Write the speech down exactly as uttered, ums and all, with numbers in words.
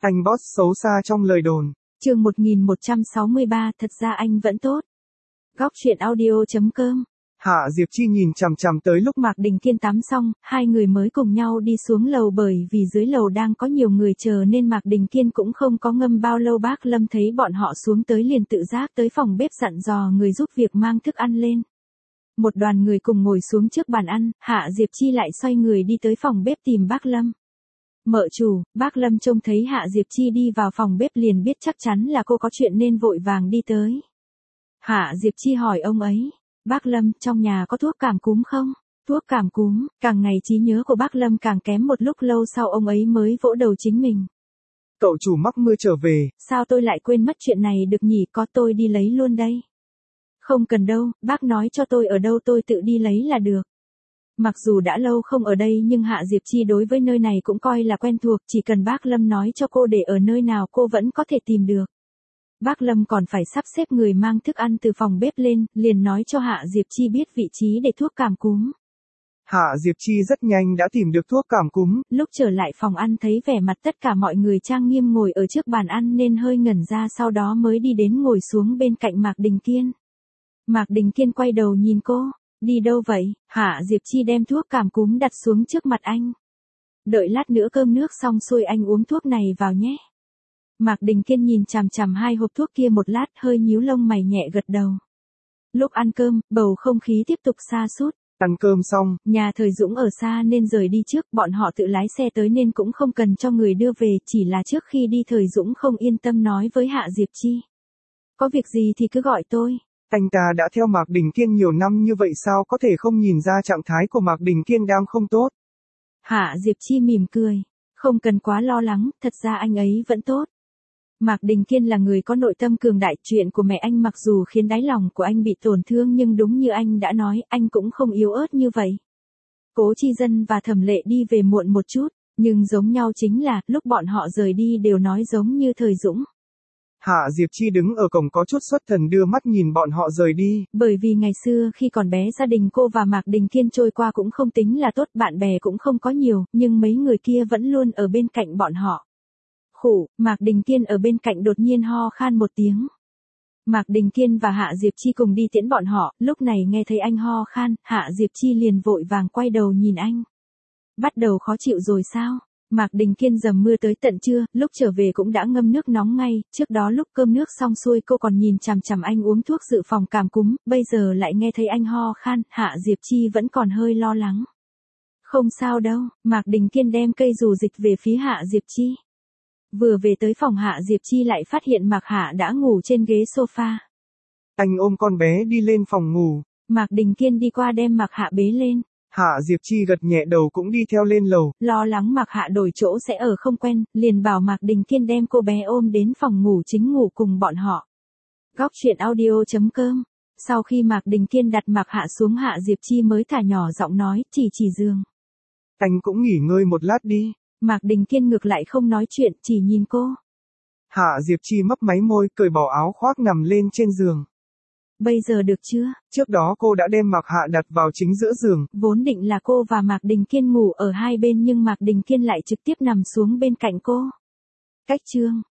Anh boss xấu xa trong lời đồn. Chương một nghìn một trăm sáu mươi ba, thật ra anh vẫn tốt. Góc truyện audio chấm com. Hạ Diệp Chi nhìn chằm chằm tới lúc Mạc Đình Kiên tắm xong, hai người mới cùng nhau đi xuống lầu bởi vì dưới lầu đang có nhiều người chờ nên Mạc Đình Kiên cũng không có ngâm bao lâu. Bác Lâm thấy bọn họ xuống tới liền tự giác tới phòng bếp dặn dò người giúp việc mang thức ăn lên. Một đoàn người cùng ngồi xuống trước bàn ăn, Hạ Diệp Chi lại xoay người đi tới phòng bếp tìm bác Lâm. Mợ chủ, bác Lâm trông thấy Hạ Diệp Chi đi vào phòng bếp liền biết chắc chắn là cô có chuyện nên vội vàng đi tới. Hạ Diệp Chi hỏi ông ấy, bác Lâm, trong nhà có thuốc cảm cúm không? Thuốc cảm cúm, càng ngày trí nhớ của bác Lâm càng kém, một lúc lâu sau ông ấy mới vỗ đầu chính mình. Cậu chủ mắc mưa trở về. Sao tôi lại quên mất chuyện này được nhỉ, có tôi đi lấy luôn đây. Không cần đâu, bác nói cho tôi ở đâu tôi tự đi lấy là được. Mặc dù đã lâu không ở đây nhưng Hạ Diệp Chi đối với nơi này cũng coi là quen thuộc, chỉ cần bác Lâm nói cho cô để ở nơi nào cô vẫn có thể tìm được. Bác Lâm còn phải sắp xếp người mang thức ăn từ phòng bếp lên, liền nói cho Hạ Diệp Chi biết vị trí để thuốc cảm cúm. Hạ Diệp Chi rất nhanh đã tìm được thuốc cảm cúm. Lúc trở lại phòng ăn thấy vẻ mặt tất cả mọi người trang nghiêm ngồi ở trước bàn ăn nên hơi ngẩn ra, sau đó mới đi đến ngồi xuống bên cạnh Mạc Đình Kiên. Mạc Đình Kiên quay đầu nhìn cô, đi đâu vậy? Hạ Diệp Chi đem thuốc cảm cúm đặt xuống trước mặt anh. Đợi lát nữa cơm nước xong xuôi anh uống thuốc này vào nhé. Mạc Đình Kiên nhìn chằm chằm hai hộp thuốc kia một lát, hơi nhíu lông mày nhẹ gật đầu. Lúc ăn cơm, bầu không khí tiếp tục sa sút. Ăn cơm xong, nhà Thời Dũng ở xa nên rời đi trước, bọn họ tự lái xe tới nên cũng không cần cho người đưa về, chỉ là trước khi đi Thời Dũng không yên tâm nói với Hạ Diệp Chi. Có việc gì thì cứ gọi tôi. Anh ta đã theo Mạc Đình Kiên nhiều năm như vậy sao có thể không nhìn ra trạng thái của Mạc Đình Kiên đang không tốt. Hạ Diệp Chi mỉm cười, không cần quá lo lắng, thật ra anh ấy vẫn tốt. Mạc Đình Kiên là người có nội tâm cường đại, chuyện của mẹ anh mặc dù khiến đáy lòng của anh bị tổn thương nhưng đúng như anh đã nói, anh cũng không yếu ớt như vậy. Cố Chi Dân và Thẩm Lệ đi về muộn một chút, nhưng giống nhau chính là, lúc bọn họ rời đi đều nói giống như Thời Dũng. Hạ Diệp Chi đứng ở cổng có chút xuất thần đưa mắt nhìn bọn họ rời đi. Bởi vì ngày xưa khi còn bé gia đình cô và Mạc Đình Kiên trôi qua cũng không tính là tốt, bạn bè cũng không có nhiều, nhưng mấy người kia vẫn luôn ở bên cạnh bọn họ. Khủ, Mạc Đình Kiên ở bên cạnh đột nhiên ho khan một tiếng. Mạc Đình Kiên và Hạ Diệp Chi cùng đi tiễn bọn họ, lúc này nghe thấy anh ho khan, Hạ Diệp Chi liền vội vàng quay đầu nhìn anh. Bắt đầu khó chịu rồi sao? Mạc Đình Kiên dầm mưa tới tận trưa, lúc trở về cũng đã ngâm nước nóng ngay, trước đó lúc cơm nước xong xuôi cô còn nhìn chằm chằm anh uống thuốc dự phòng cảm cúm, bây giờ lại nghe thấy anh ho khan, Hạ Diệp Chi vẫn còn hơi lo lắng. Không sao đâu, Mạc Đình Kiên đem cây dù dịch về phía Hạ Diệp Chi. Vừa về tới phòng Hạ Diệp Chi lại phát hiện Mạc Hạ đã ngủ trên ghế sofa. Anh ôm con bé đi lên phòng ngủ. Mạc Đình Kiên đi qua đem Mạc Hạ bế lên. Hạ Diệp Chi gật nhẹ đầu cũng đi theo lên lầu. Lo lắng Mạc Hạ đổi chỗ sẽ ở không quen, liền bảo Mạc Đình Kiên đem cô bé ôm đến phòng ngủ chính ngủ cùng bọn họ. Góc truyện audio chấm com. Sau khi Mạc Đình Kiên đặt Mạc Hạ xuống, Hạ Diệp Chi mới thả nhỏ giọng nói, chỉ chỉ giường. Anh cũng nghỉ ngơi một lát đi. Mạc Đình Kiên ngược lại không nói chuyện, chỉ nhìn cô. Hạ Diệp Chi mấp máy môi, cởi bỏ áo khoác nằm lên trên giường. Bây giờ được chưa? Trước đó cô đã đem Mạc Hạ đặt vào chính giữa giường. Vốn định là cô và Mạc Đình Kiên ngủ ở hai bên nhưng Mạc Đình Kiên lại trực tiếp nằm xuống bên cạnh cô. Cách chương.